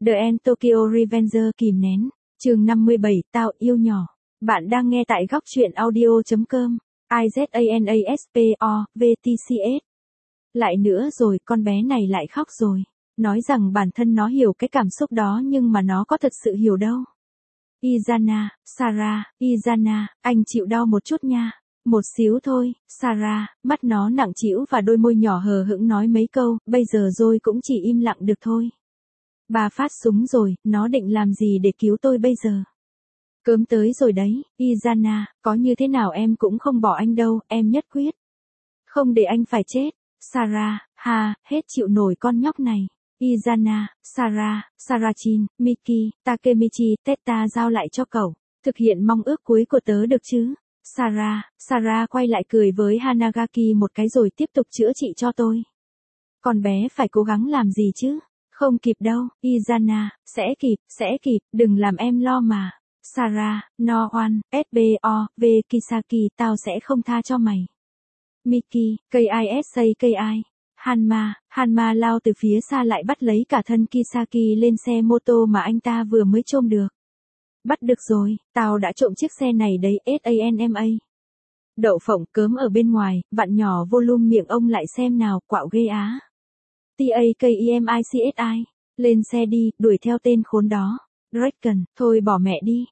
The End Tokyo Revenger kìm nén. Chương 57, tao yêu nhỏ. Bạn đang nghe tại góc truyện audio.com. IZANASPO, VTCS. Lại nữa rồi, con bé này lại khóc rồi. Nói rằng bản thân nó hiểu cái cảm xúc đó nhưng mà nó có thật sự hiểu đâu. Izana, Sarah, Izana, anh chịu đau một chút nha. Một xíu thôi, Sarah, mắt nó nặng trĩu và đôi môi nhỏ hờ hững nói mấy câu, bây giờ rồi cũng chỉ im lặng được thôi. Bà phát súng rồi, nó định làm gì để cứu tôi bây giờ? Cớm tới rồi đấy, Izana, có như thế nào em cũng không bỏ anh đâu, em nhất quyết. Không để anh phải chết. Sarah, hết chịu nổi con nhóc này. Izana, Sarah, Sarachin, Miki, Takemichi, Teta giao lại cho cậu. Thực hiện mong ước cuối của tớ được chứ? Sarah quay lại cười với Hanagaki một cái rồi tiếp tục chữa trị cho tôi. Con bé phải cố gắng làm gì chứ? Không kịp đâu, Izana, sẽ kịp, đừng làm em lo mà. Sarah, no one, SBO, V Kisaki, tao sẽ không tha cho mày. Miki, KISA. Hanma lao từ phía xa lại bắt lấy cả thân Kisaki lên xe mô tô mà anh ta vừa mới trộm được. Bắt được rồi, tao đã trộm chiếc xe này đấy, SANMA. Đậu phộng cớm ở bên ngoài, vặn nhỏ volume miệng ông lại xem nào, quạo ghê á. TAKEMICSI, lên xe đi, đuổi theo tên khốn đó. Draken, thôi bỏ mẹ đi,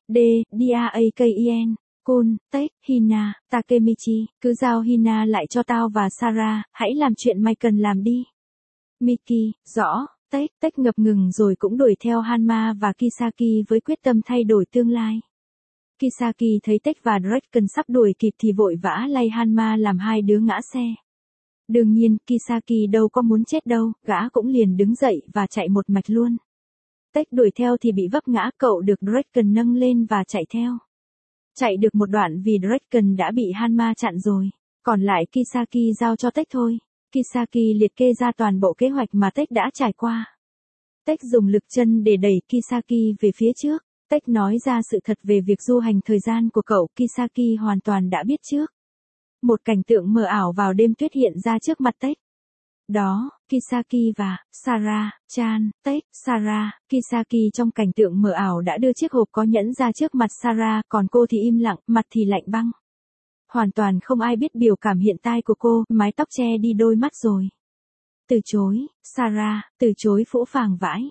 DAKEN, Kun, Tech, Hina, Takemichi, cứ giao Hina lại cho tao và Sarah, hãy làm chuyện mày cần làm đi. Miki, rõ, Tech ngập ngừng rồi cũng đuổi theo Hanma và Kisaki với quyết tâm thay đổi tương lai. Kisaki thấy Tech và Draken sắp đuổi kịp thì vội vã lay Hanma làm hai đứa ngã xe. Đương nhiên, Kisaki đâu có muốn chết đâu, gã cũng liền đứng dậy và chạy một mạch luôn. Tech đuổi theo thì bị vấp ngã, cậu được Draken nâng lên và chạy theo. Chạy được một đoạn vì Draken đã bị Hanma chặn rồi, còn lại Kisaki giao cho Tech thôi. Kisaki liệt kê ra toàn bộ kế hoạch mà Tech đã trải qua. Tech dùng lực chân để đẩy Kisaki về phía trước. Tech nói ra sự thật về việc du hành thời gian của cậu, Kisaki hoàn toàn đã biết trước. Một cảnh tượng mờ ảo vào đêm tuyết hiện ra trước mặt Tech. Đó, Kisaki và Sarah-chan, Tech, Sarah, Kisaki trong cảnh tượng mờ ảo đã đưa chiếc hộp có nhẫn ra trước mặt Sarah, còn cô thì im lặng, mặt thì lạnh băng. Hoàn toàn không ai biết biểu cảm hiện tại của cô, mái tóc che đi đôi mắt rồi. Từ chối, Sarah, từ chối phũ phàng vãi.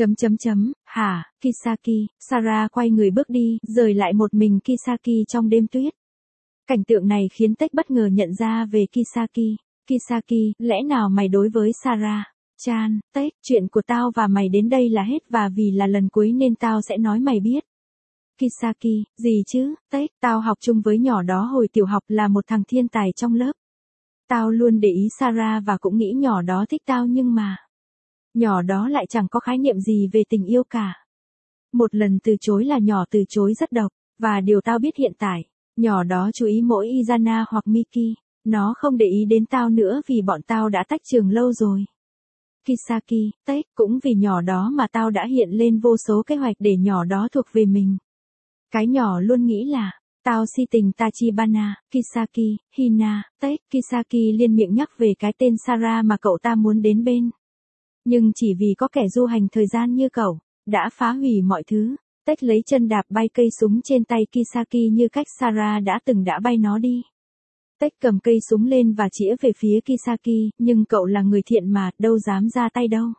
Hả, Kisaki, Sarah quay người bước đi, rời lại một mình Kisaki trong đêm tuyết. Cảnh tượng này khiến Tech bất ngờ nhận ra về Kisaki. Kisaki, lẽ nào mày đối với Sarah-chan, Tech, chuyện của tao và mày đến đây là hết và vì là lần cuối nên tao sẽ nói mày biết. Kisaki, gì chứ, Tech, tao học chung với nhỏ đó hồi tiểu học là một thằng thiên tài trong lớp. Tao luôn để ý Sarah và cũng nghĩ nhỏ đó thích tao nhưng mà nhỏ đó lại chẳng có khái niệm gì về tình yêu cả. Một lần từ chối là nhỏ từ chối rất độc, và điều tao biết hiện tại, nhỏ đó chú ý mỗi Izana hoặc Miki. Nó không để ý đến tao nữa vì bọn tao đã tách trường lâu rồi. Kisaki, Tech, cũng vì nhỏ đó mà tao đã hiện lên vô số kế hoạch để nhỏ đó thuộc về mình. Cái nhỏ luôn nghĩ là, tao si tình Tachibana, Kisaki, Hina, Tech, Kisaki liên miệng nhắc về cái tên Sarah mà cậu ta muốn đến bên. Nhưng chỉ vì có kẻ du hành thời gian như cậu, đã phá hủy mọi thứ. Tech lấy chân đạp bay cây súng trên tay Kisaki như cách Sarah đã bay nó đi. Tech cầm cây súng lên và chĩa về phía Kisaki, nhưng cậu là người thiện mà, đâu dám ra tay đâu.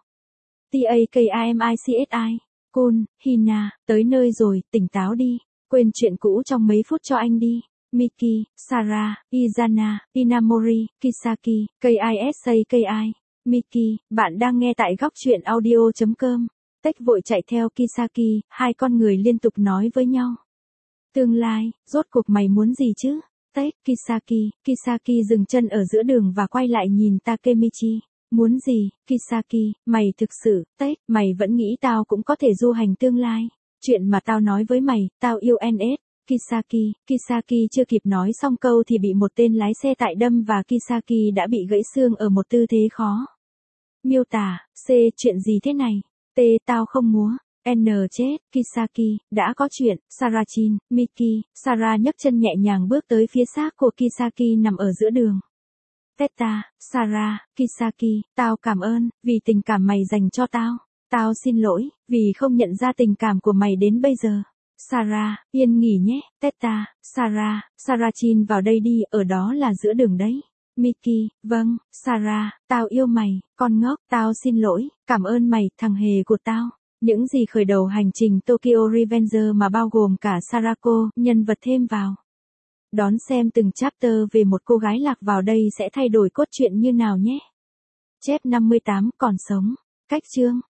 TAKIMICSI, Kun, Hina, tới nơi rồi, tỉnh táo đi, quên chuyện cũ trong mấy phút cho anh đi. Miki, Sarah, Izana, Inamori, Kisaki, KISA. Miki, bạn đang nghe tại góc truyện audio.com. Tech vội chạy theo Kisaki, hai con người liên tục nói với nhau. Tương lai, rốt cuộc mày muốn gì chứ? Tech, Kisaki dừng chân ở giữa đường và quay lại nhìn Takemichi. Muốn gì, Kisaki, mày thực sự, Tech, mày vẫn nghĩ tao cũng có thể du hành tương lai. Chuyện mà tao nói với mày, tao yêu NS. Kisaki chưa kịp nói xong câu thì bị một tên lái xe tải đâm và Kisaki đã bị gãy xương ở một tư thế khó miêu tả. Chuyện gì thế này? Tao không múa. chết, Kisaki, đã có chuyện. Sarachin, Miki, Sarah nhấc chân nhẹ nhàng bước tới phía xác của Kisaki nằm ở giữa đường. Teta, Sarah, Kisaki, tao cảm ơn, vì tình cảm mày dành cho tao. Tao xin lỗi, vì không nhận ra tình cảm của mày đến bây giờ. Sarah, yên nghỉ nhé, Teta, Sarah, Sarah Chin vào đây đi, ở đó là giữa đường đấy. Mickey, vâng, Sarah, tao yêu mày, con ngốc, tao xin lỗi, cảm ơn mày, thằng hề của tao. Những gì khởi đầu hành trình Tokyo Revenger mà bao gồm cả Sarako, nhân vật thêm vào. Đón xem từng chapter về một cô gái lạc vào đây sẽ thay đổi cốt truyện như nào nhé. Chép 58 còn sống. Cách chương